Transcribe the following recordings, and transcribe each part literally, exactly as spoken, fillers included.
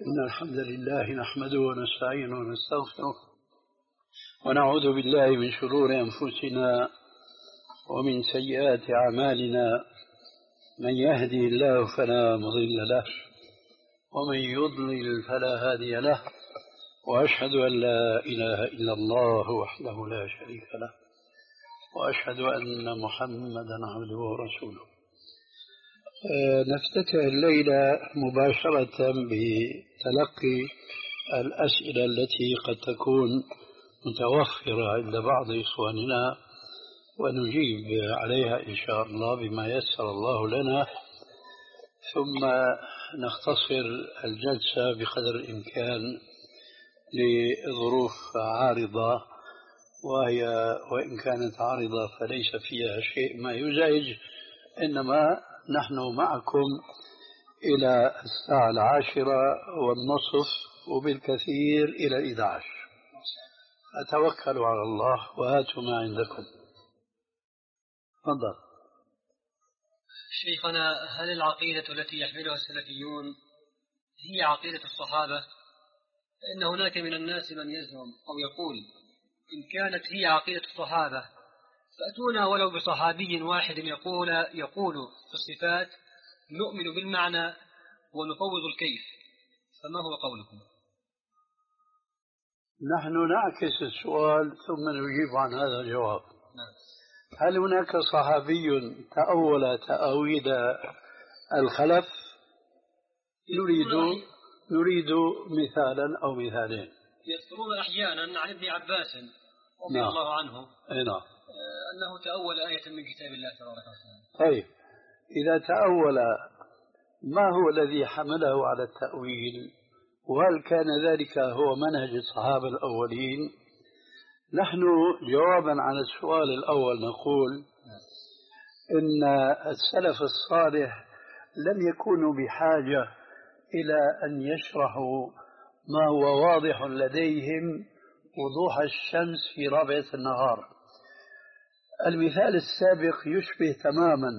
إن الحمد لله نحمده ونستعينه ونستغفره ونعوذ بالله من شرور أنفسنا ومن سيئات أعمالنا. من يهدي الله فلا مضل له ومن يضلل فلا هادي له، وأشهد أن لا إله إلا الله وحده لا شريك له، وأشهد أن محمدا عبده ورسوله. نفتتح الليلة مباشرة بتلقي الأسئلة التي قد تكون متوفرة عند بعض إخواننا، ونجيب عليها إن شاء الله بما يسر الله لنا، ثم نختصر الجلسة بقدر الإمكان لظروف عارضة، وهي وإن كانت عارضة فليس فيها شيء ما يزعج، إنما نحن معكم إلى الساعة العاشرة والنصف وبالكثير إلى الإحدى عشر. أتوكلوا على الله وهاتوا ما عندكم. تفضل. شيخنا، هل العقيدة التي يحملها السلفيون هي عقيدة الصحابة؟ فإن هناك من الناس من يزعم أو يقول إن كانت هي عقيدة الصحابة فأتونا ولو بصحابي واحد يقول يقول في الصفات نؤمن بالمعنى ونفوض الكيف، فما هو قولكم؟ نحن نعكس السؤال ثم نجيب عن هذا الجواب. هل هناك صحابي تأول تأويل الخلف؟ نريد نريد مثالا أو مثالين. يذكرون أحيانا عن ابن عباس رضي نعم. الله عنه نعم. أنه تأول آية من كتاب الله تبارك وتعالى. طيب، إذا تأول ما هو الذي حمله على التأويل، وهل كان ذلك هو منهج الصحابة الأولين؟ نحن جوابا عن السؤال الأول نقول إن السلف الصالح لم يكونوا بحاجة إلى أن يشرحوا ما هو واضح لديهم وضوح الشمس في رابعة النهار. المثال السابق يشبه تماما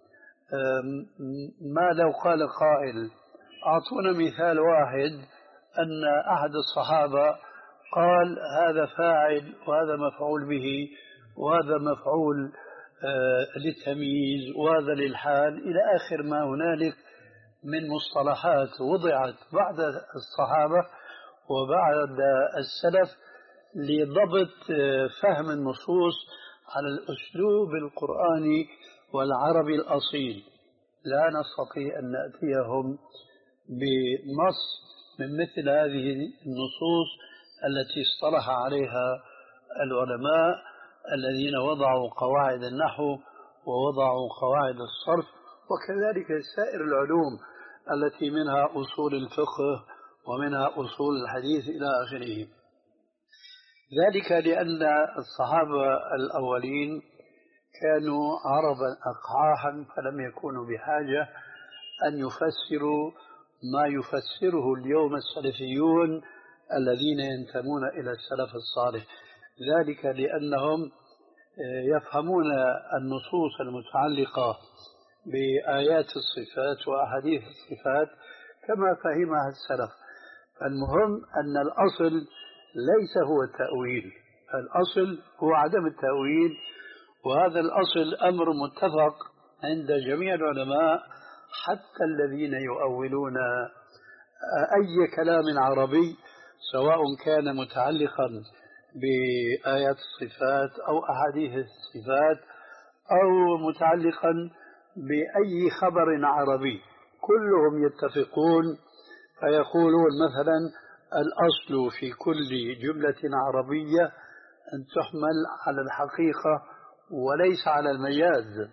ما لو قال قائل أعطونا مثال واحد أن أحد الصحابة قال هذا فاعل وهذا مفعول به وهذا مفعول للتمييز وهذا للحال إلى آخر ما هنالك من مصطلحات وضعت بعد الصحابة وبعد السلف لضبط فهم النصوص على الأسلوب القرآني والعربي الأصيل. لا نستطيع أن نأتيهم بنص من مثل هذه النصوص التي اصطلح عليها العلماء الذين وضعوا قواعد النحو ووضعوا قواعد الصرف، وكذلك سائر العلوم التي منها أصول الفقه ومنها أصول الحديث إلى آخره. ذلك لأن الصحابة الأولين كانوا عربا أقحاحا، فلم يكونوا بحاجة أن يفسروا ما يفسره اليوم السلفيون الذين ينتمون إلى السلف الصالح، ذلك لأنهم يفهمون النصوص المتعلقة بآيات الصفات وأحاديث الصفات كما فهمها السلف. المهم أن الأصل ليس هو التأويل، الأصل هو عدم التأويل، وهذا الأصل أمر متفق عند جميع العلماء حتى الذين يؤولون أي كلام عربي سواء كان متعلقا بآيات الصفات أو أحاديث الصفات أو متعلقا بأي خبر عربي، كلهم يتفقون فيقولون مثلا الأصل في كل جملة عربية أن تحمل على الحقيقة وليس على المجاز،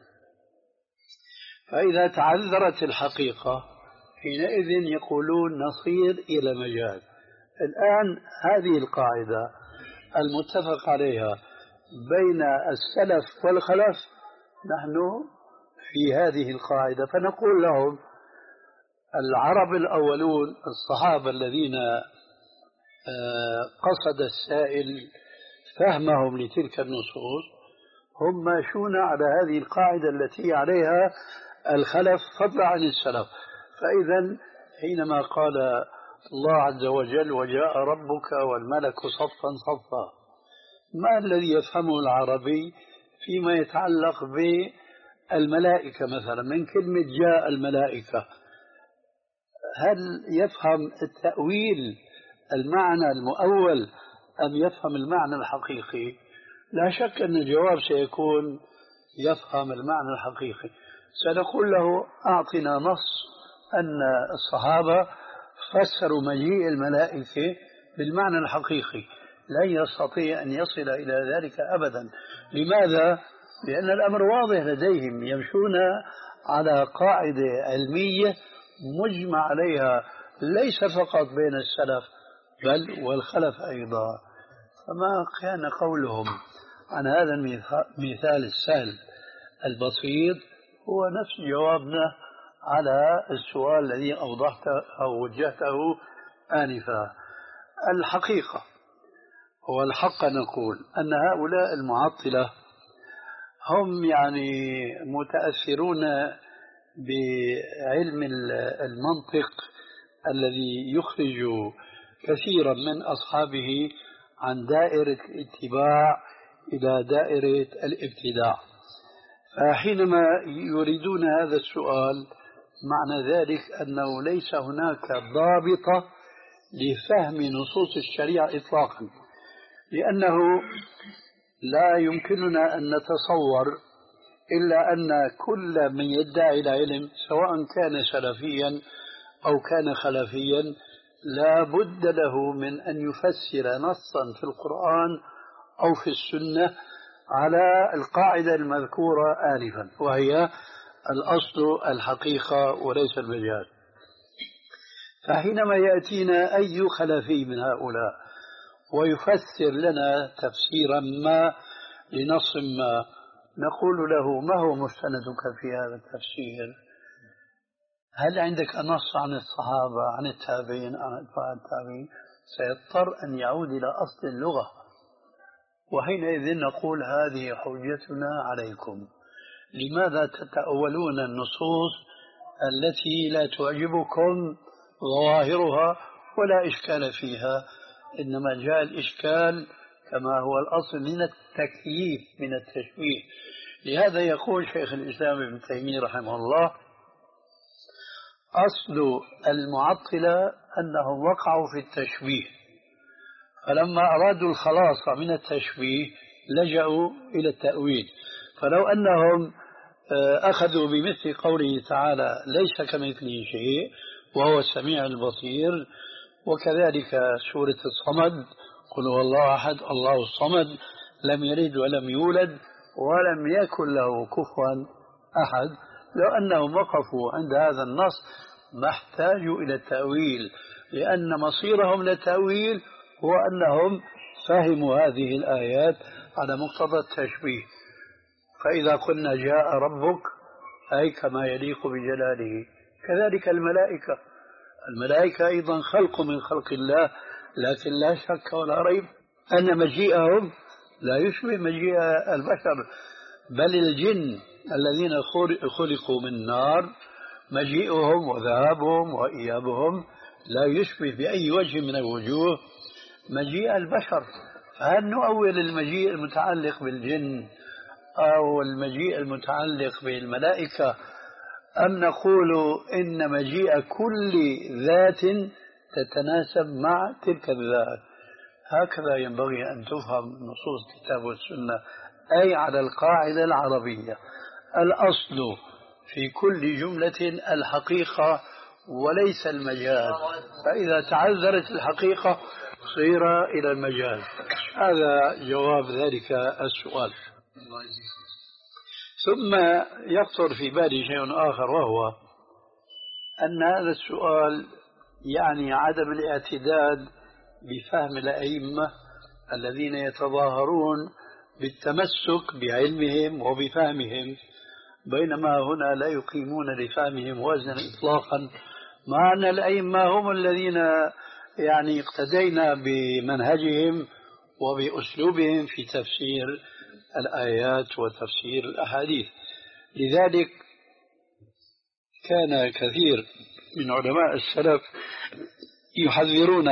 فإذا تعذرت الحقيقة حينئذ يقولون نصير إلى مجاز. الآن هذه القاعدة المتفق عليها بين السلف والخلف، نحن في هذه القاعدة فنقول لهم العرب الأولون الصحابة الذين قصد السائل فهمهم لتلك النصوص هم ماشون على هذه القاعدة التي عليها الخلف فضلا عن السلف. فإذا حينما قال الله عز وجل وجاء ربك والملك صفا صفا. ما الذي يفهمه العربي فيما يتعلق بالملائكة مثلا من كلمة جاء الملائكة؟ هل يفهم التأويل المعنى المؤول أم يفهم المعنى الحقيقي؟ لا شك أن الجواب سيكون يفهم المعنى الحقيقي. سنقول له أعطنا نص أن الصحابة فسروا مجيء الملائكة بالمعنى الحقيقي. لن يستطيع أن يصل إلى ذلك أبدا. لماذا؟ لأن الأمر واضح لديهم، يمشون على قاعدة علمية مجمع عليها ليس فقط بين السلف بل والخلف أيضا. فما كان قولهم عن هذا المثال السهل البسيط هو نفس جوابنا على السؤال الذي أوضحته أو وجهته آنفا. الحقيقة هو الحق نقول أن هؤلاء المعطلة هم يعني متأثرون بعلم المنطق الذي يخرج كثيرا من أصحابه عن دائرة الاتباع إلى دائرة الابتداع. فحينما يريدون هذا السؤال معنى ذلك أنه ليس هناك ضابطة لفهم نصوص الشريعة إطلاقا، لأنه لا يمكننا أن نتصور إلا أن كل من يدعي العلم سواء كان سلفيا أو كان خلفيا لا بد له من أن يفسر نصا في القرآن أو في السنة على القاعدة المذكورة آنفا، وهي الأصل الحقيقة وليس المجاز. فحينما يأتينا أي خلفي من هؤلاء ويفسر لنا تفسيرا ما لنص ما نقول له ما هو مستندك في هذا التفسير؟ هل عندك نص عن الصحابة عن التابعين عن أتباع التابعين؟ سيضطر أن يعود إلى أصل اللغة، وحينئذ نقول هذه حجتنا عليكم. لماذا تتأولون النصوص التي لا تعجبكم ظواهرها ولا إشكال فيها؟ إنما جاء الإشكال كما هو الأصل من التكييف من التشبيه. لهذا يقول شيخ الإسلام ابن تيمية رحمه الله أصل المعطلة أنهم وقعوا في التشبيه، فلما أرادوا الخلاص من التشبيه لجأوا إلى التأويل. فلو أنهم أخذوا بمثل قوله تعالى ليس كمثله شيء وهو السميع البصير، وكذلك سورة الصمد قل هو الله أحد الله الصمد لم يلد ولم يولد ولم يكن له كفوا أحد، لو أنهم وقفوا عند هذا النص ما احتاجوا إلى التأويل، لأن مصيرهم للتأويل هو أنهم فهموا هذه الآيات على مقتضى التشبيه. فإذا قلنا جاء ربك أي كما يليق بجلاله، كذلك الملائكة الملائكة أيضا خلق من خلق الله، لكن لا شك ولا ريب أن مجيئهم لا يشبه مجيء البشر، بل الجن الذين خلقوا من نار مجيئهم وذهابهم وإيابهم لا يشبه بأي وجه من الوجوه مجيء البشر. فهل نؤول المجيء المتعلق بالجن أو المجيء المتعلق بالملائكة، أم نقول إن مجيء كل ذات تتناسب مع تلك الذات؟ هكذا ينبغي أن تفهم نصوص الكتاب والسنة، أي على القاعدة العربية الأصل في كل جملة الحقيقة وليس المجاز، فإذا تعذرت الحقيقة صير إلى المجاز. هذا جواب ذلك السؤال. ثم يخطر في بالي شيء آخر، وهو أن هذا السؤال يعني عدم الاعتداد بفهم الأئمة الذين يتظاهرون بالتمسك بعلمهم وبفهمهم، بينما هنا لا يقيمون لفهمهم وزنا إطلاقا، مع أن الأئمة هم الذين يعني اقتدينا بمنهجهم وبأسلوبهم في تفسير الآيات وتفسير الأحاديث. لذلك كان كثير من علماء السلف يحذرون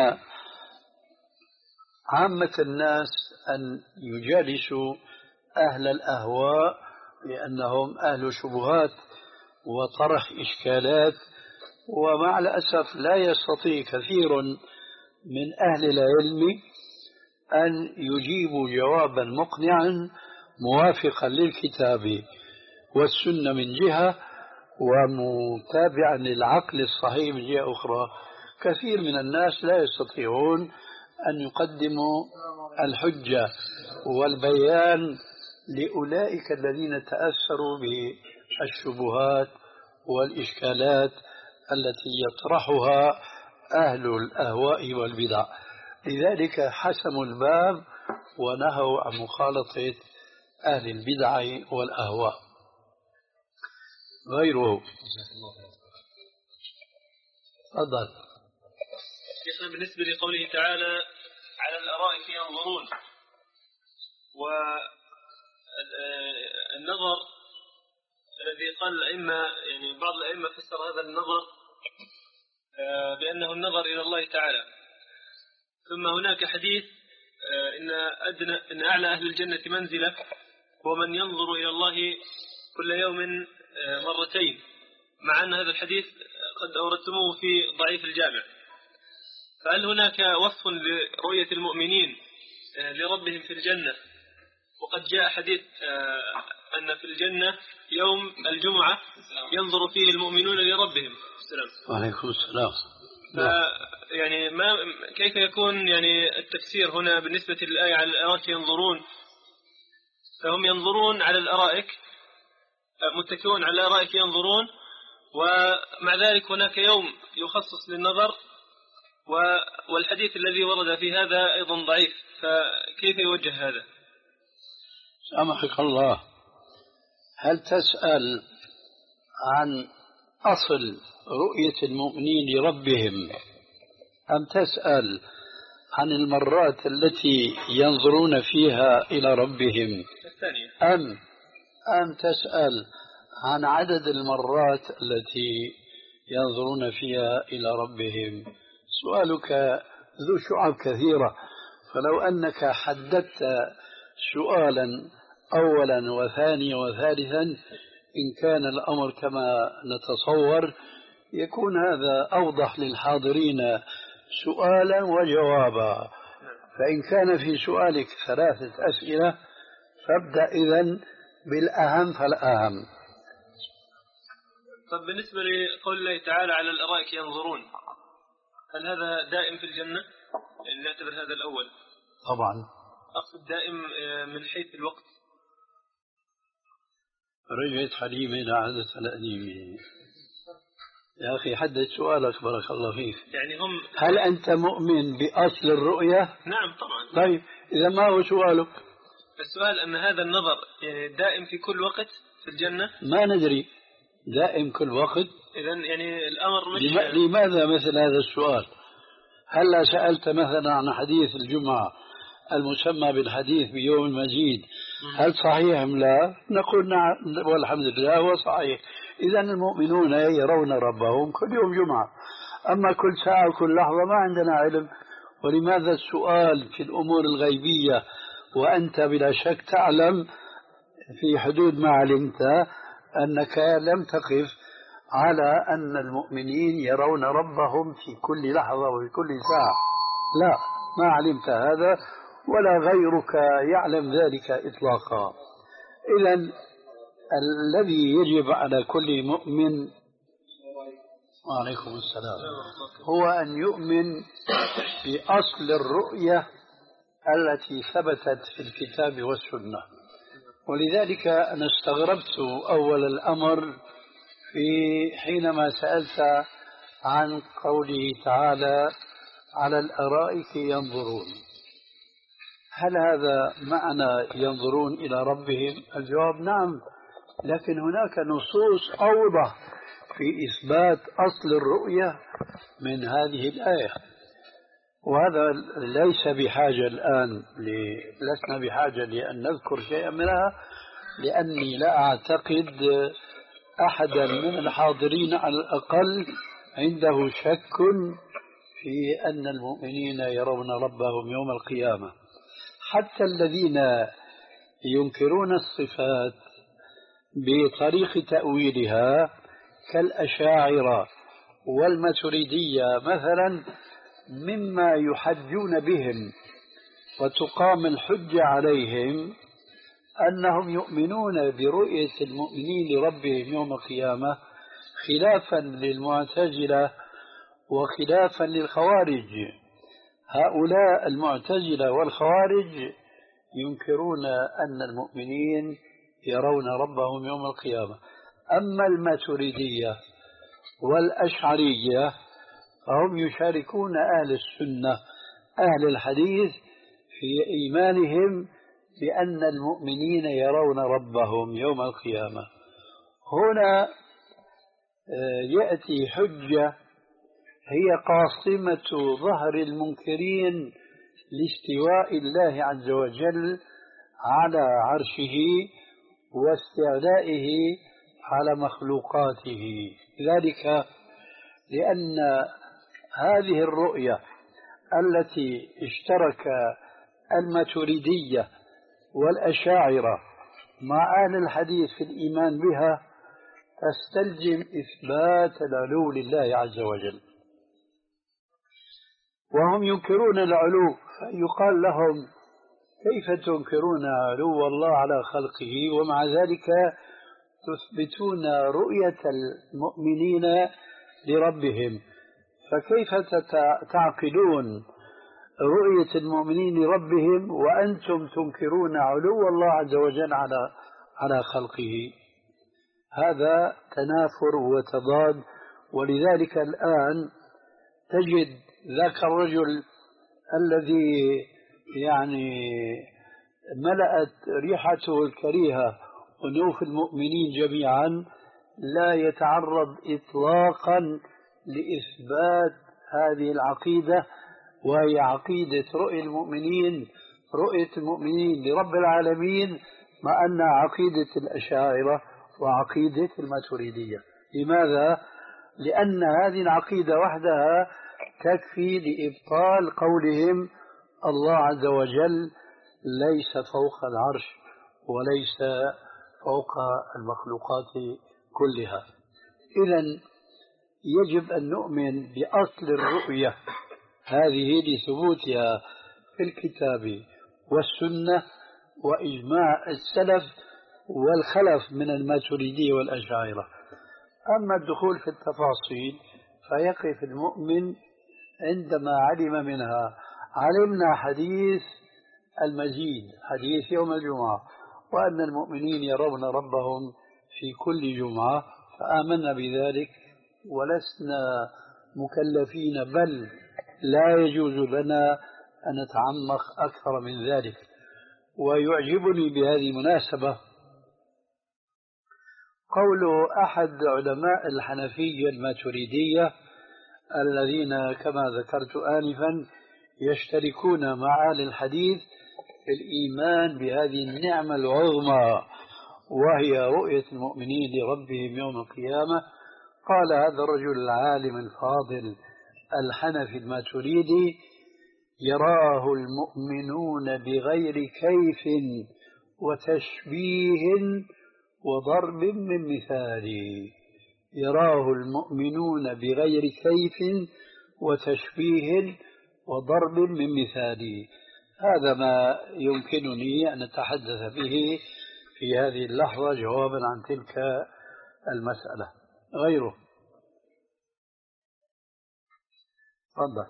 عامة الناس أن يجالسوا أهل الأهواء لأنهم أهل شبهات وطرح إشكالات، ومع الأسف لا يستطيع كثير من أهل العلم أن يجيبوا جوابا مقنعا موافقا للكتاب والسنة من جهة ومتابعا للعقل الصحيح من جهة أخرى. كثير من الناس لا يستطيعون أن يقدموا الحجة والبيان لأولئك الذين تأثروا بالشبهات والإشكالات التي يطرحها أهل الأهواء والبدع. لذلك حسموا الباب ونهوا عن مخالطة أهل البدع والأهواء. غيره تفضل. شيخنا، بالنسبة لقوله تعالى على الأرائك ينظرون، والنظر الذي قال الأئمة، يعني بعض الأئمة فسر هذا النظر بأنه النظر إلى الله تعالى. ثم هناك حديث إن أدنى إن أعلى أهل الجنة منزلة هو من ينظر إلى الله كل يوم مرتين، مع أن هذا الحديث قد أوردتموه في ضعيف الجامع. فهل هناك وصف لرؤية المؤمنين لربهم في الجنة؟ وقد جاء حديث أن في الجنة يوم الجمعة ينظر فيه المؤمنون لربهم. السلام. وعليكم السلام. يعني ما كيف يكون يعني التفسير هنا بالنسبة للآية على الأرائك ينظرون؟ فهم ينظرون على الأرائك، متكئون على الأرائك ينظرون، ومع ذلك هناك يوم يخصص للنظر، والحديث الذي ورد في هذا أيضا ضعيف، فكيف يوجه هذا؟ سامحك الله، هل تسأل عن أصل رؤية المؤمنين لربهم، أم تسأل عن المرات التي ينظرون فيها إلى ربهم، الثانية، أم أم تسأل عن عدد المرات التي ينظرون فيها إلى ربهم؟ سؤالك ذو شعب كثيرة، فلو أنك حددت سؤالا أولا وثانيا وثالثا إن كان الأمر كما نتصور يكون هذا أوضح للحاضرين سؤالا وجوابا. فإن كان في سؤالك ثلاثة أسئلة فابدأ إذن بالأهم فالأهم. طب بالنسبة لقول الله تعالى على الأرائك ينظرون، هل هذا دائم في الجنة؟ يعني نعتبر هذا الأول. طبعا. أقصد دائم من حيث الوقت. رجعت حليمة إلى عادة القديمة. يا أخي حدد سؤالك بارك الله فيك. يعني هم هل أنت مؤمن بأصل الرؤية؟ نعم طبعا. طيب إذا ما هو سؤالك؟ السؤال أن هذا النظر يعني دائم في كل وقت في الجنة؟ ما ندري دائم كل وقت. إذن يعني الأمر مش لما لماذا مثل هذا السؤال؟ هلا سألت مثلا عن حديث الجمعة المسمى بالحديث بيوم المزيد، هل صحيح أم لا؟ نقول نعم والحمد لله هو صحيح. إذا المؤمنون يرون ربهم كل يوم جمعة، أما كل ساعة وكل لحظة ما عندنا علم. ولماذا السؤال في الأمور الغيبية وأنت بلا شك تعلم في حدود ما علمت أنك لم تقف على أن المؤمنين يرون ربهم في كل لحظة وفي كل ساعة؟ لا، ما علمت هذا ولا غيرك يعلم ذلك إطلاقا. إذن الذي يجب على كل مؤمن وعليكم السلام هو أن يؤمن بأصل الرؤية التي ثبتت في الكتاب والسنة. ولذلك أنا استغربت أول الأمر في حينما سألت عن قوله تعالى على الأرائك ينظرون، هل هذا معنى ينظرون إلى ربهم؟ الجواب نعم، لكن هناك نصوص أوضح في إثبات أصل الرؤية من هذه الآية، وهذا ليس بحاجة الآن ل... لسنا بحاجة لأن نذكر شيئا منها، لأني لا أعتقد أحدا من الحاضرين على الأقل عنده شك في أن المؤمنين يرون ربهم يوم القيامة. حتى الذين ينكرون الصفات بطريق تأويلها كالأشاعرة والماتريدية مثلا، مما يحجون بهم وتقام الحجة عليهم أنهم يؤمنون برؤية المؤمنين لربهم يوم القيامة، خلافا للمعتزلة وخلافا للخوارج. هؤلاء المعتزلة والخوارج ينكرون أن المؤمنين يرون ربهم يوم القيامة. أما الماتريدية والأشعرية فهم يشاركون أهل السنة أهل الحديث في إيمانهم بأن المؤمنين يرون ربهم يوم القيامة. هنا يأتي حجة هي قاصمة ظهر المنكرين لاستواء الله عز وجل على عرشه واستعلائه على مخلوقاته. ذلك لأن هذه الرؤية التي اشترك الماتريدية والأشاعرة مع أهل الحديث في الإيمان بها تستلزم إثبات العلو لله عز وجل، وهم ينكرون العلو، فيقال لهم كيف تنكرون علو الله على خلقه ومع ذلك تثبتون رؤية المؤمنين لربهم؟ فكيف تعقلون رؤية المؤمنين لربهم وأنتم تنكرون علو الله عز وجل على على خلقه؟ هذا تنافر وتضاد. ولذلك الآن تجد ذاك الرجل الذي يعني ملأت ريحته الكريهة أنوف المؤمنين جميعا لا يتعرض إطلاقا لإثبات هذه العقيدة، وهي عقيدة رؤية المؤمنين رؤية المؤمنين لرب العالمين، مع أن عقيدة الأشاعرة وعقيدة الماتريدية. لماذا؟ لأن هذه العقيدة وحدها تكفي لإبطال قولهم الله عز وجل ليس فوق العرش وليس فوق المخلوقات كلها. إذن يجب أن نؤمن بأصل الرؤية هذه لثبوتها في الكتاب والسنة وإجماع السلف والخلف من الماتريدية والأشاعرة. أما الدخول في التفاصيل فيقف المؤمن عندما علم منها. علمنا حديث المزيد، حديث يوم الجمعة، وأن المؤمنين يرون ربهم في كل جمعة، فآمنا بذلك ولسنا مكلفين، بل لا يجوز لنا أن نتعمق أكثر من ذلك. ويعجبني بهذه المناسبة قول أحد علماء الحنفية الماتريدية الذين كما ذكرت آنفا يشتركون مع أهل الحديث في الإيمان بهذه النعمة العظمى وهي رؤية المؤمنين لربهم يوم القيامة. قال هذا الرجل العالم الفاضل الحنفي الماتريدي: يراه المؤمنون بغير كيف وتشبيه وضرب من مثال. يراه المؤمنون بغير كيف وتشبيه وضرب من مثال. هذا ما يمكنني أن أتحدث به في هذه اللحظة جوابا عن تلك المسألة. غيره تفضل.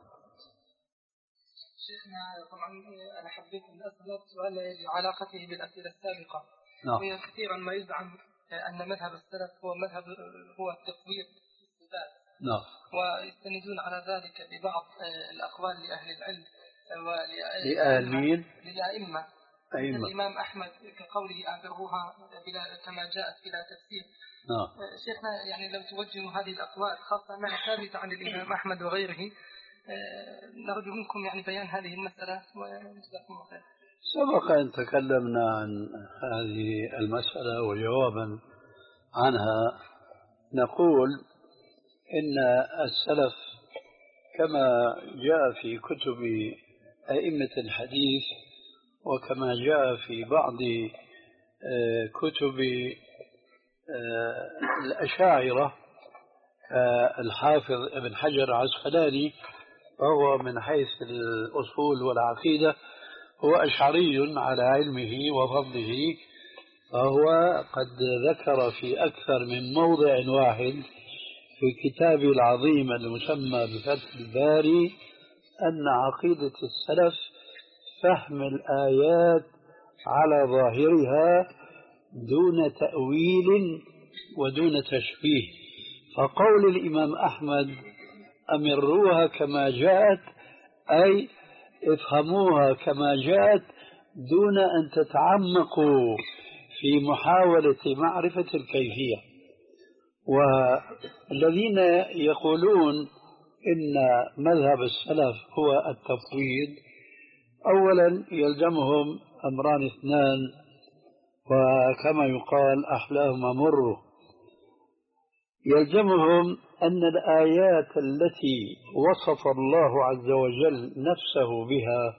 شيخنا طبعا أنا حبيت أن أسأل سؤال لعلاقته بالأسئلة السابقة. نعم. وهي كثيرا ما يزعم أن مذهب السلف هو مذهب هو التطوير في الصفات. نعم. ويستندون على ذلك ببعض الأقوال لأهل العلم لأهل للأئمة أئمة الإمام أحمد كقوله أعبروها بلا كما جاءت بلا تفسير. نعم. شيخنا يعني لو توجهوا هذه الأقوال خاصة مع ثابتة عن الإمام أحمد وغيره، نرجو منكم يعني بيان هذه المسألة وجزاكم الله خير. سبق أن تكلمنا عن هذه المسألة وجوابا عنها نقول إن السلف كما جاء في كتب أئمة الحديث وكما جاء في بعض كتب الأشاعرة الحافظ ابن حجر العسقلاني، فهو من حيث الأصول والعقيدة هو أشعري على علمه وفضله، فهو قد ذكر في أكثر من موضع واحد في كتابه العظيم المسمى بفتح الباري أن عقيدة السلف فهم الآيات على ظاهرها دون تأويل ودون تشبيه. فقول الإمام أحمد أمروها كما جاءت أي افهموها كما جاءت دون أن تتعمقوا في محاولة معرفة الكيفية. والذين يقولون إن مذهب السلف هو التفويض، أولا يلزمهم أمران اثنان، وكما يقال أحلاهما مر. يلزمهم أن الآيات التي وصف الله عز وجل نفسه بها،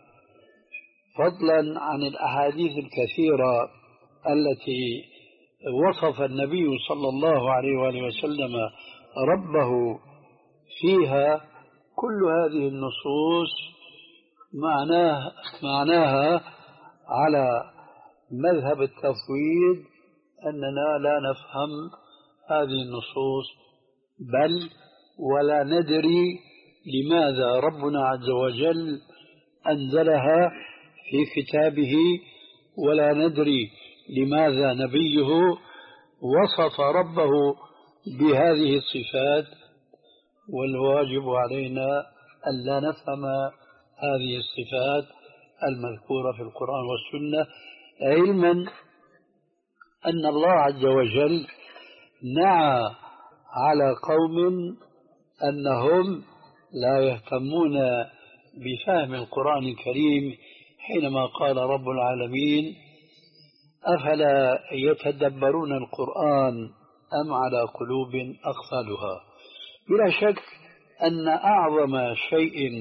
فضلا عن الأحاديث الكثيرة التي وصف النبي صلى الله عليه وآله وسلم ربه فيها، كل هذه النصوص معناها, معناها على مذهب التفويض أننا لا نفهم هذه النصوص، بل ولا ندري لماذا ربنا عز وجل أنزلها في كتابه، ولا ندري لماذا نبيه وصف ربه بهذه الصفات. والواجب علينا ألا نفهم هذه الصفات المذكورة في القرآن والسنة، علما أن الله عز وجل نعى على قوم أنهم لا يهتمون بفهم القرآن الكريم حينما قال رب العالمين أفلا يتدبرون القرآن أم على قلوب أقفالها. بلا شك أن أعظم شيء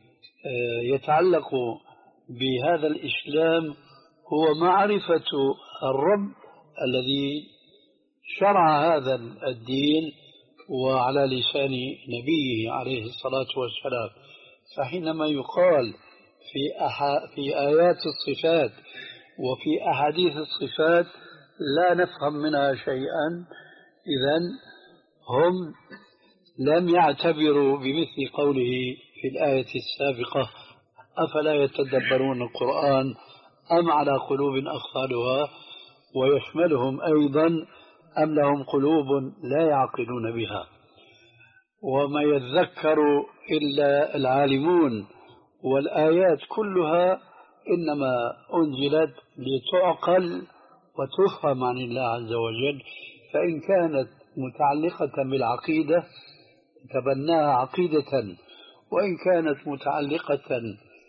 يتعلق بهذا الإسلام هو معرفة الرب الذي شرع هذا الدين وعلى لسان نبيه عليه الصلاة والسلام. فحينما يقال في, أح... في آيات الصفات وفي أحاديث الصفات لا نفهم منها شيئا، إذن هم لم يعتبروا بمثل قوله في الآية السابقة أفلا يتدبرون القرآن أم على قلوب أقفالها، ويشملهم أيضا أم لهم قلوب لا يعقلون بها. وما يذكر إلا العالمون، والآيات كلها إنما أنزلت لتعقل وتفهم عن الله عز وجل، فإن كانت متعلقة بالعقيدة تبناها عقيدة، وإن كانت متعلقة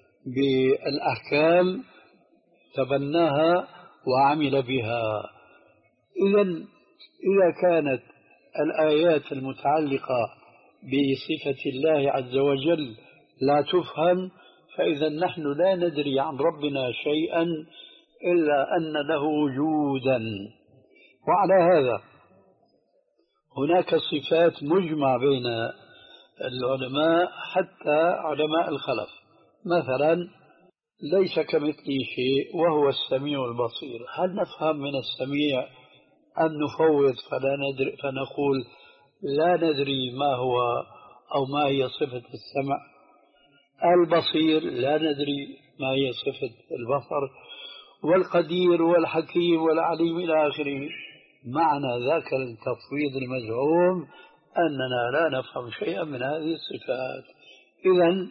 بالأحكام تبناها وعمل بها. إذن إذا كانت الآيات المتعلقة بصفة الله عز وجل لا تفهم، فإذا نحن لا ندري عن ربنا شيئا إلا أن له وجودا. وعلى هذا هناك صفات مجمع بين العلماء حتى علماء الخلف، مثلا ليس كمثله شيء وهو السميع البصير. هل نفهم من السميع أن نفوض فلا ندري فنقول لا ندري ما هو أو ما هي صفة السمع؟ البصير لا ندري ما هي صفة البصر، والقدير والحكيم والعليم إلى آخره. معنى ذاك التفويض المزعوم أننا لا نفهم شيئا من هذه الصفات. إذن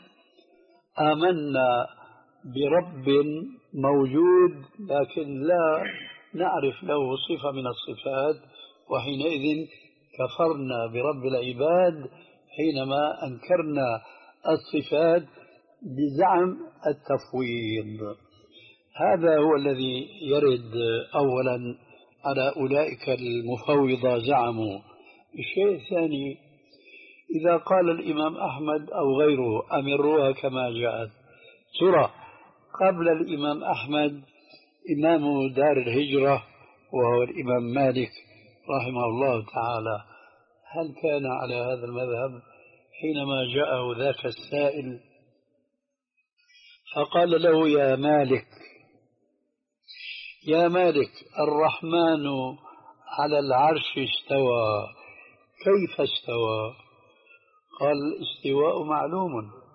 آمنا برب موجود لكن لا نعرف له صفة من الصفات، وحينئذ كفرنا برب العباد حينما أنكرنا الصفات بزعم التفويض. هذا هو الذي يرد أولا على أولئك المفوضة زعموا. الشيء الثاني، إذا قال الإمام أحمد أو غيره أمروها كما جاءت، ترى قبل الإمام أحمد إمام دار الهجرة وهو الإمام مالك رحمه الله تعالى، هل كان على هذا المذهب حينما جاءه ذاك السائل فقال له يا مالك يا مالك الرحمن على العرش استوى كيف استوى؟ قال الاستواء معلوم.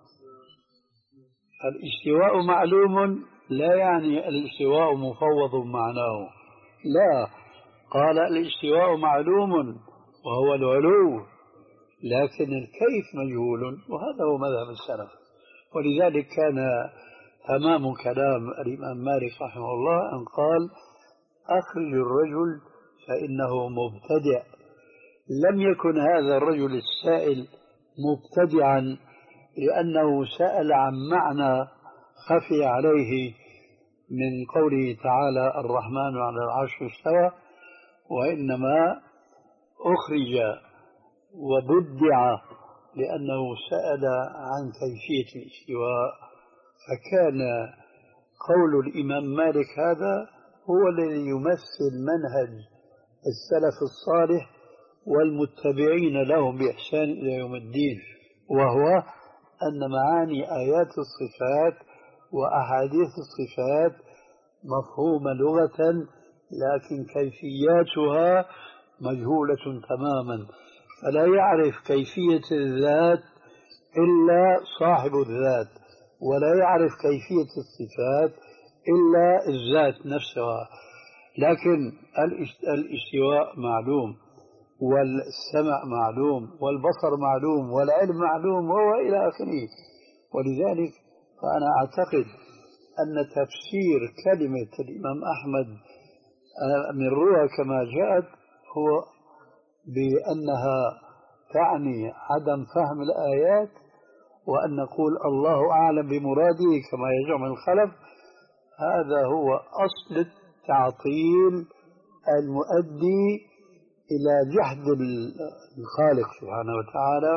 الاستواء معلوم لا يعني الاستواء مفوض معناه، لا، قال الاستواء معلوم وهو العلو، لكن الكيف مجهول، وهذا هو مذهب السلف. ولذلك كان تمام كلام الإمام مالك رحمه الله أن قال أخرج الرجل فإنه مبتدع. لم يكن هذا الرجل السائل مبتدعا لأنه سأل عن معنى خفي عليه من قوله تعالى الرحمن على العرش استوى، وإنما أخرج وبدع لأنه سأل عن كيفية الاستواء. فكان قول الإمام مالك هذا هو الذي يمثل منهج السلف الصالح والمتبعين لهم بإحسان إلى يوم الدين، وهو أن معاني آيات الصفات وأحاديث الصفات مفهومة لغة، لكن كيفياتها مجهولة تماما، فلا يعرف كيفية الذات إلا صاحب الذات، ولا يعرف كيفية الصفات إلا الذات نفسها. لكن الاستواء معلوم، والسمع معلوم، والبصر معلوم، والعلم معلوم، وهو إلى آخره. ولذلك فأنا أعتقد أن تفسير كلمة الإمام أحمد من روى كما جاءت هو بأنها تعني عدم فهم الآيات، وأن نقول الله أعلم بمراده كما يزعم الخلف. هذا هو أصل التعطيل المؤدي إلى جحد الخالق سبحانه وتعالى.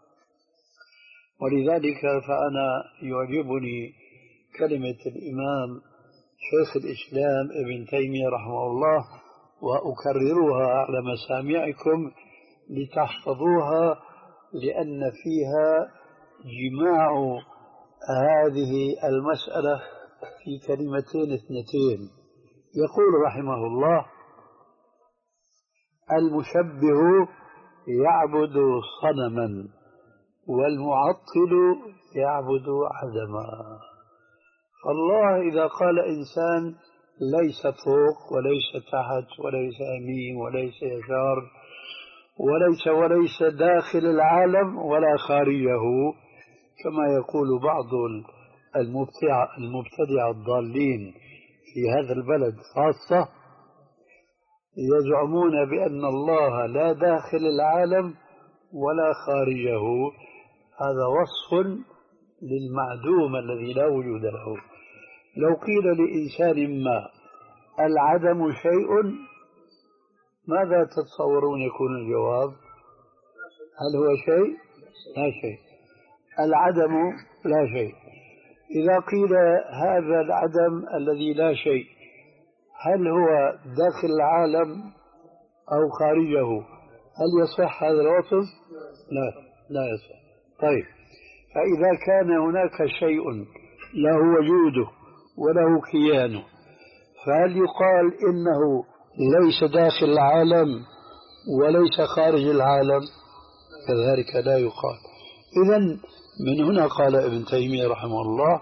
ولذلك فأنا يعجبني كلمة الإمام شيخ الإسلام ابن تيمية رحمه الله، وأكررها على مسامعكم لتحفظوها، لأن فيها جماع هذه المسألة في كلمتين اثنتين. يقول رحمه الله المشبه يعبد صنما والمعطل يعبد عدما. فالله إذا قال إنسان ليس فوق وليس تحت وليس يمين وليس يسار وليس وليس داخل العالم ولا خارجه، كما يقول بعض المبتدع المبتدع الضالين في هذا البلد خاصة، يزعمون بأن الله لا داخل العالم ولا خارجه. هذا وصف للمعدوم الذي لا وجود له. لو قيل لإنسان ما العدم شيء، ماذا تتصورون يكون الجواب؟ هل هو شيء؟ لا شيء. العدم لا شيء. إذا قيل هذا العدم الذي لا شيء هل هو داخل العالم أو خارجه، هل يصح هذا الوصف؟ لا لا يصح. طيب، فإذا كان هناك شيء له وجوده وله كيانه، فهل يقال إنه ليس داخل العالم وليس خارج العالم؟ كذلك لا يقال. إذن من هنا قال ابن تيمية رحمه الله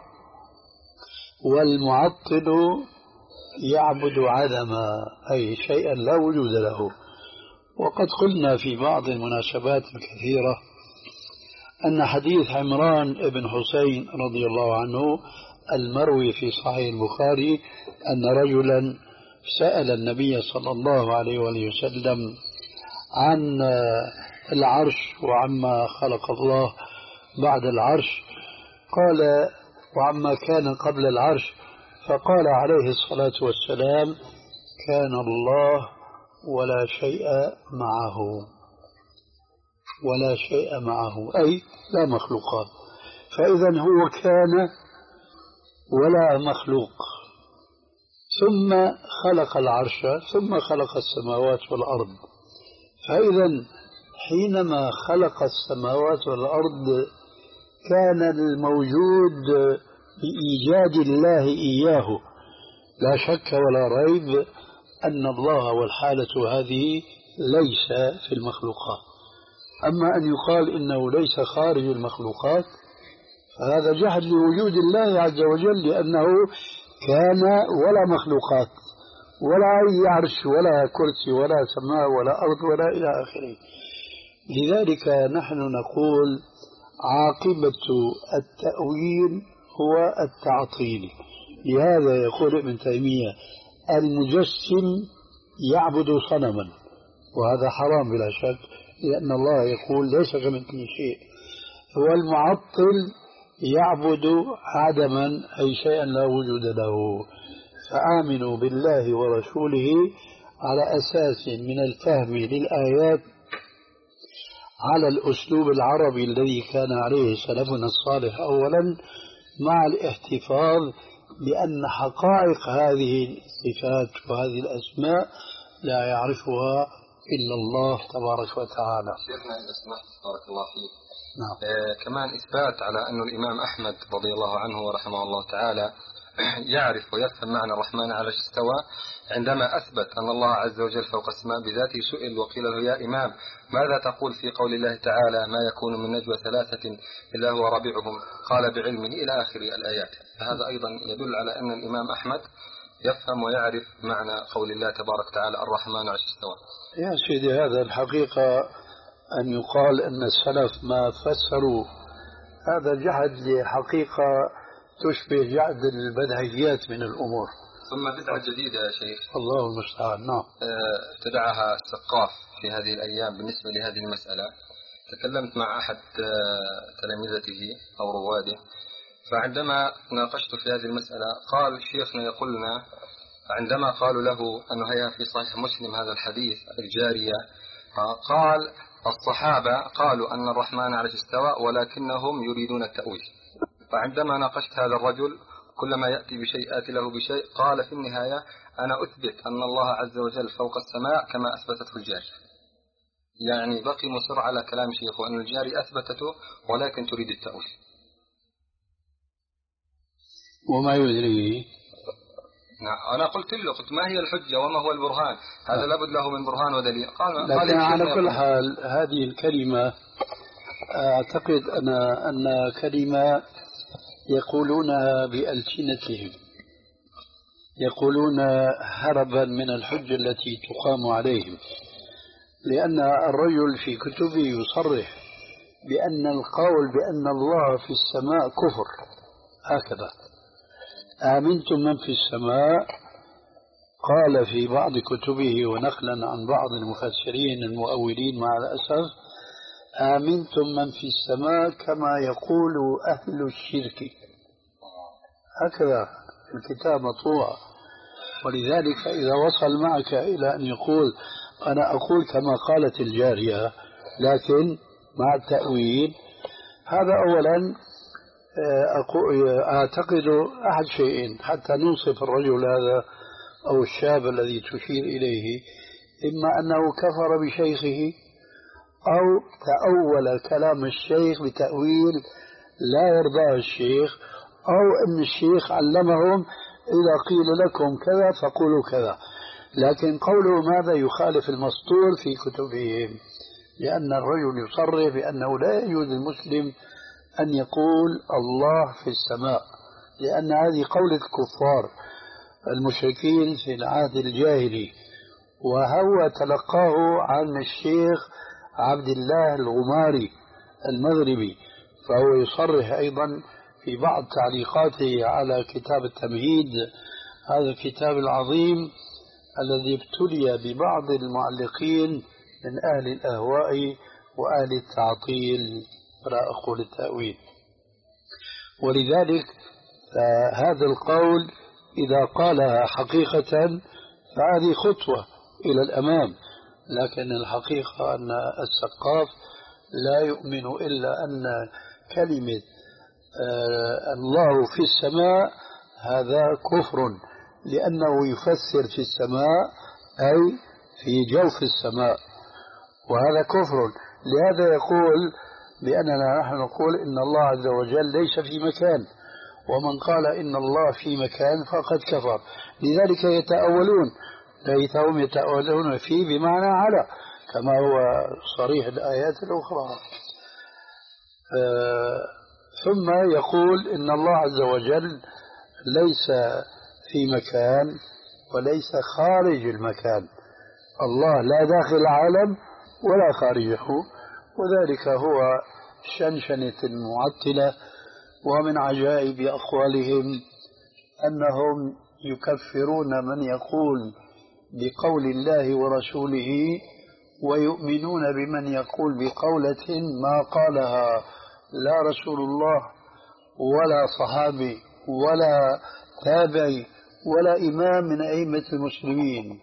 والمعطل يعبد عدما، أي شيئا لا وجود له. وقد قلنا في بعض المناسبات الكثيرة أن حديث عمران بن حسين رضي الله عنه المروي في صحيح البخاري أن رجلا سأل النبي صلى الله عليه وآله وسلم عن العرش وعما خلق الله بعد العرش، قال وعما كان قبل العرش، فقال عليه الصلاة والسلام كان الله ولا شيء معه. ولا شيء معه، أي لا مخلوقات. فإذا هو كان ولا مخلوق، ثم خلق العرش، ثم خلق السماوات والأرض. فإذا حينما خلق السماوات والأرض كان الموجود بإيجاد الله إياه، لا شك ولا ريب أن الله والحالة هذه ليس في المخلوقات. أما أن يقال إنه ليس خارج المخلوقات فهذا جحد لوجود الله عز وجل، لأنه كان ولا مخلوقات ولا أي عرش ولا كرسي ولا سماء ولا أرض ولا إلى آخره. لذلك نحن نقول عاقبة التأويل هو التعطيل. لهذا يقول ابن تيمية المجسم يعبد صنما، وهذا حرام بلا شك، لأن الله يقول ليس كمثله شيء. والمعطل يعبد عدما، أي شيئا لا وجود له. فآمنوا بالله ورسوله على أساس من الفهم للآيات على الأسلوب العربي الذي كان عليه سلفنا الصالح أولا، مع الاحتفاظ بأن حقائق هذه الصفات وهذه الأسماء لا يعرفها إلا الله تبارك وتعالى. شيخنا إذا سمحت بارك الله فيك. نعم. آه كمان إثبات على أن الإمام أحمد رضي الله عنه ورحمه الله تعالى يعرف ويفهم معنى الرحمن على استوى عندما أثبت أن الله عز وجل فوق السماء بذاته. سئل وقيل له يا إمام ماذا تقول في قول الله تعالى ما يكون من نجوى ثلاثة إلا هو رابعهم قال بعلمه إلى آخر الآيات. فهذا أيضا يدل على أن الإمام أحمد يفهم ويعرف معنى قول الله تبارك وتعالى الرحمن على استوى. يا سيدي هذا الحقيقة أن يقال أن السلف ما فسروا هذا جحد لحقيقة تشبه جحد البدهيات من الأمور. ثم بدعة جديدة يا شيخ الله المستعان. نعم. ابتدعها السقاف في هذه الأيام بالنسبة لهذه المسألة. تكلمت مع أحد تلامذته أو رواده، فعندما ناقشت في هذه المسألة قال شيخنا يقول لنا عندما قالوا له أنه هي في صحيح مسلم هذا الحديث الجارية، قال الصحابة قالوا أن الرحمن على استوى ولكنهم يريدون التأويل. فعندما ناقشت هذا الرجل كلما يأتي بشيء آتي له بشيء، قال في النهاية أنا أثبت أن الله عز وجل فوق السماء كما أثبتته الجارية. يعني بقي مصر على كلام شيخه أن الجارية أثبتته ولكن تريد التأويل. وما يدريه. نعم. أنا قلت له قلت ما هي الحجة وما هو البرهان؟ هذا لابد له من برهان ودليل. قال لكن على كل حال هذه الكلمة أعتقد أنا أن كلمة يقولونها بألسنتهم، يقولون هربا من الحجة التي تقام عليهم، لأن الرجل في كتبه يصرح بأن القول بأن الله في السماء كفر. هكذا آمنتم من في السماء، قال في بعض كتبه ونقلا عن بعض المفسرين المؤولين مع الأسف آمنتم من في السماء كما يقول أهل الشرك. هكذا الكتاب مطبوع. ولذلك إذا وصل معك إلى أن يقول أنا أقول كما قالت الجارية لكن مع التأويل، هذا أولا أعتقد أحد شيئين حتى نوصف الرجل هذا أو الشاب الذي تشير إليه، إما أنه كفر بشيخه أو تأول كلام الشيخ بتأويل لا يرضاه الشيخ، أو أن الشيخ علمهم إذا قيل لكم كذا فقولوا كذا. لكن قولهم هذا يخالف المسطور في كتبهم، لأن الرجل يصرح بأنه لا يجوز المسلم أن يقول الله في السماء، لأن هذه قولة الكفار المشركين في العهد الجاهلي، وهو تلقاه عن الشيخ عبد الله الغماري المغربي. فهو يصرح أيضا في بعض تعليقاته على كتاب التمهيد، هذا الكتاب العظيم الذي ابتلي ببعض المعلقين من أهل الأهواء وأهل التعطيل ولا أقول التأويل. ولذلك هذا القول إذا قالها حقيقة فهذه خطوة إلى الأمام، لكن الحقيقة أن السقاف لا يؤمن إلا أن كلمة آه الله في السماء هذا كفر، لأنه يفسر في السماء أي في جوف السماء، وهذا كفر. لهذا يقول بأننا نحن نقول إن الله عز وجل ليس في مكان، ومن قال إن الله في مكان فقد كفر. لذلك يتأولون، ليتهم يتأولون فيه بمعنى على، كما هو صريح الآيات الأخرى. آه ثم يقول إن الله عز وجل ليس في مكان وليس خارج المكان، الله لا داخل العالم ولا خارجه، وذلك هو شنشنة المعطلة. ومن عجائب أقوالهم أنهم يكفرون من يقول بقول الله ورسوله، ويؤمنون بمن يقول بقولة ما قالها لا رسول الله ولا صحابي ولا تابعي ولا إمام من أئمة المسلمين.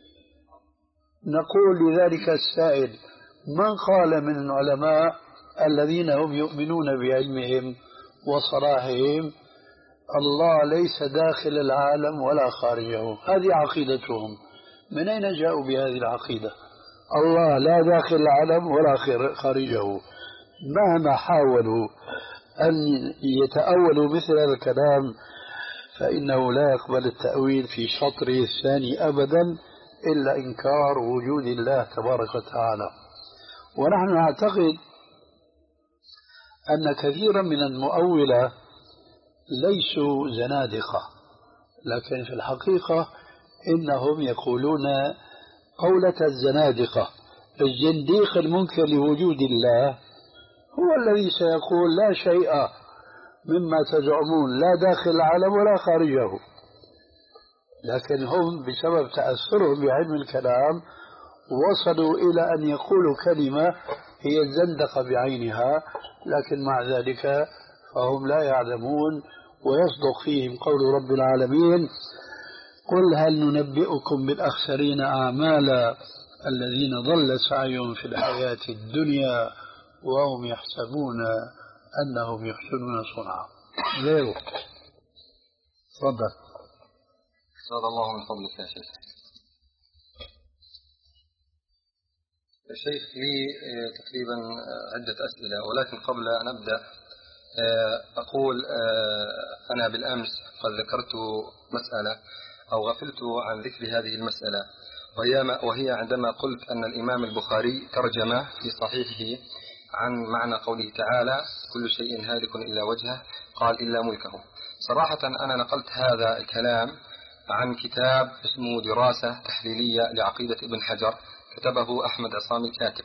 نقول لذلك السائل: من قال من العلماء الذين هم يؤمنون بعلمهم وصلاحهم الله ليس داخل العالم ولا خارجه؟ هذه عقيدتهم. من أين جاءوا بهذه العقيدة؟ الله لا داخل العالم ولا خارجه. مهما حاولوا أن يتأولوا مثل هذا الكلام فإنه لا يقبل التأويل في شطره الثاني أبدا إلا إنكار وجود الله تبارك وتعالى. ونحن نعتقد أن كثيرا من المؤولة ليسوا زنادقة، لكن في الحقيقة إنهم يقولون قولة الزنادقة. الزنديق المنكر لوجود الله هو الذي سيقول لا شيء مما تزعمون لا داخل العالم ولا خارجه، لكن هم بسبب تأثرهم بعلم الكلام وصلوا إلى أن يقولوا كلمة هي الزندقة بعينها، لكن مع ذلك فهم لا يعلمون، ويصدق فيهم قول رب العالمين: قل هل ننبئكم بالأخسرين أعمالا الذين ضل سعيهم في الحياة الدنيا وهم يحسبون أنهم يحسنون صنعا. غيره. تفضل. زاد الله من فضلك يا شيخ. الشيخ لي تقريبا عدة أسئلة، ولكن قبل أن أبدأ أقول أنا بالأمس قد ذكرت مسألة أو غفلت عن ذكر هذه المسألة، وهي عندما قلت أن الإمام البخاري ترجم في صحيحه عن معنى قوله تعالى: كل شيء هالك إلا وجهه، قال إلا ملكه. صراحة أنا نقلت هذا الكلام عن كتاب اسمه دراسة تحليلية لعقيدة ابن حجر، كتبه أحمد عصامي الكاتب،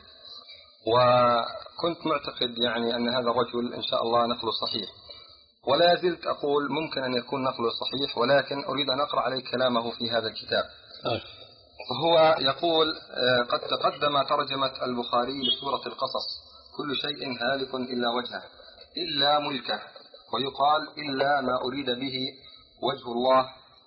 وكنت معتقد يعني أن هذا الرجل إن شاء الله نقله صحيح، ولا زلت أقول ممكن أن يكون نقله صحيح، ولكن أريد أن أقرأ عليه كلامه في هذا الكتاب. وهو يقول: قد تقدم ترجمة البخاري لسورة القصص: كل شيء هالك إلا وجهه إلا ملكه، ويقال إلا ما أريد به وجه الله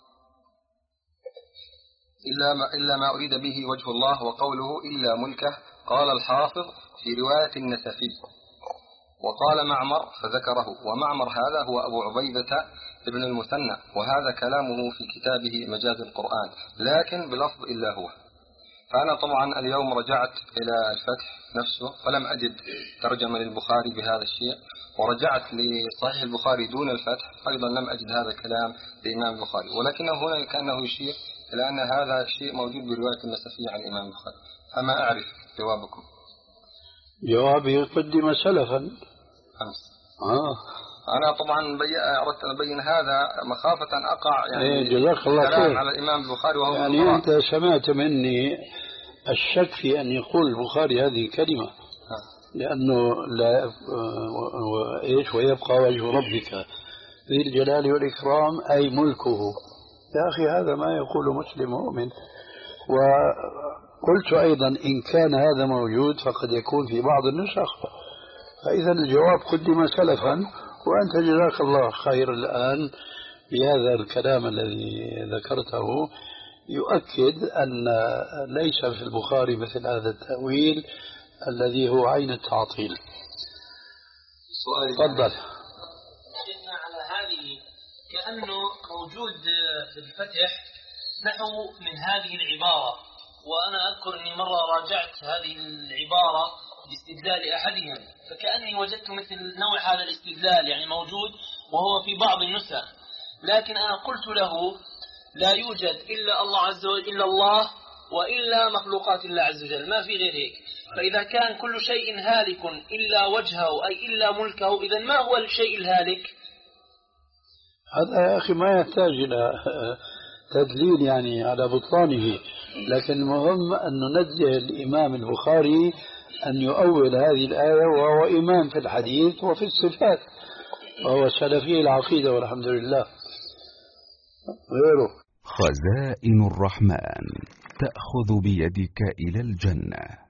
إلا ما, إلا ما أريد به وجه الله. وقوله إلا ملكه قال الحافظ في رواية النسفي، وقال معمر فذكره، ومعمر هذا هو أبو عبيدة ابن المثنى، وهذا كلامه في كتابه مجاز القرآن، لكن بلفظ إلا هو. فأنا طبعا اليوم رجعت إلى الفتح نفسه فلم أجد ترجمة للبخاري بهذا الشيء، ورجعت لصحيح البخاري دون الفتح أيضا لم أجد هذا الكلام لإمام البخاري، ولكنه هنا كأنه يشير إلى أن هذا الشيء موجود برواية النسفي عن الإمام البخاري. فما أعرف جوابكم. جوابي قدم سلفا أمس. آه. أنا طبعا أردت أن أبين هذا مخافة أن أقع يعني إيه جزاك الله خير على الإمام البخاري وهو يعني مقرأ. أنت سمعت مني الشك في أن يقول البخاري هذه الكلمة، لأنه لا وإيش ويبقى وجه ربك ذي الجلال والإكرام أي ملكه. يا أخي هذا ما يقول مسلم مؤمن. وقلت أيضا إن كان هذا موجود فقد يكون في بعض النسخ، فإذا الجواب قدم سلفا، وأنت جزاك الله خير الآن بهذا الكلام الذي ذكرته يؤكد أن ليس في البخاري مثل هذا التأويل الذي هو عين التعطيل. تفضل. شيخنا على هذه كأنه موجود في الفتح نحو من هذه العبارة، وأنا أذكر أني مرة راجعت هذه العبارة باستدلال أحدهم، فكأني وجدت مثل نوع هذا الاستدلال يعني موجود وهو في بعض النسخ، لكن أنا قلت له لا يوجد إلا الله عز وجل إلا الله وإلا مخلوقات الله عز وجل، ما في غير هيك. فإذا كان كل شيء هالك إلا وجهه أي إلا ملكه، إذا ما هو الشيء الهالك؟ هذا يا أخي ما يحتاج إلى تدليل يعني على بطلانه، لكن المهم أن ننزه الإمام البخاري أن يؤول هذه الآية، وهو إمام في الحديث وفي الصفات، وهو سلفي العقيدة والحمد لله. غيره. خزائن الرحمن تأخذ بيدك إلى الجنة.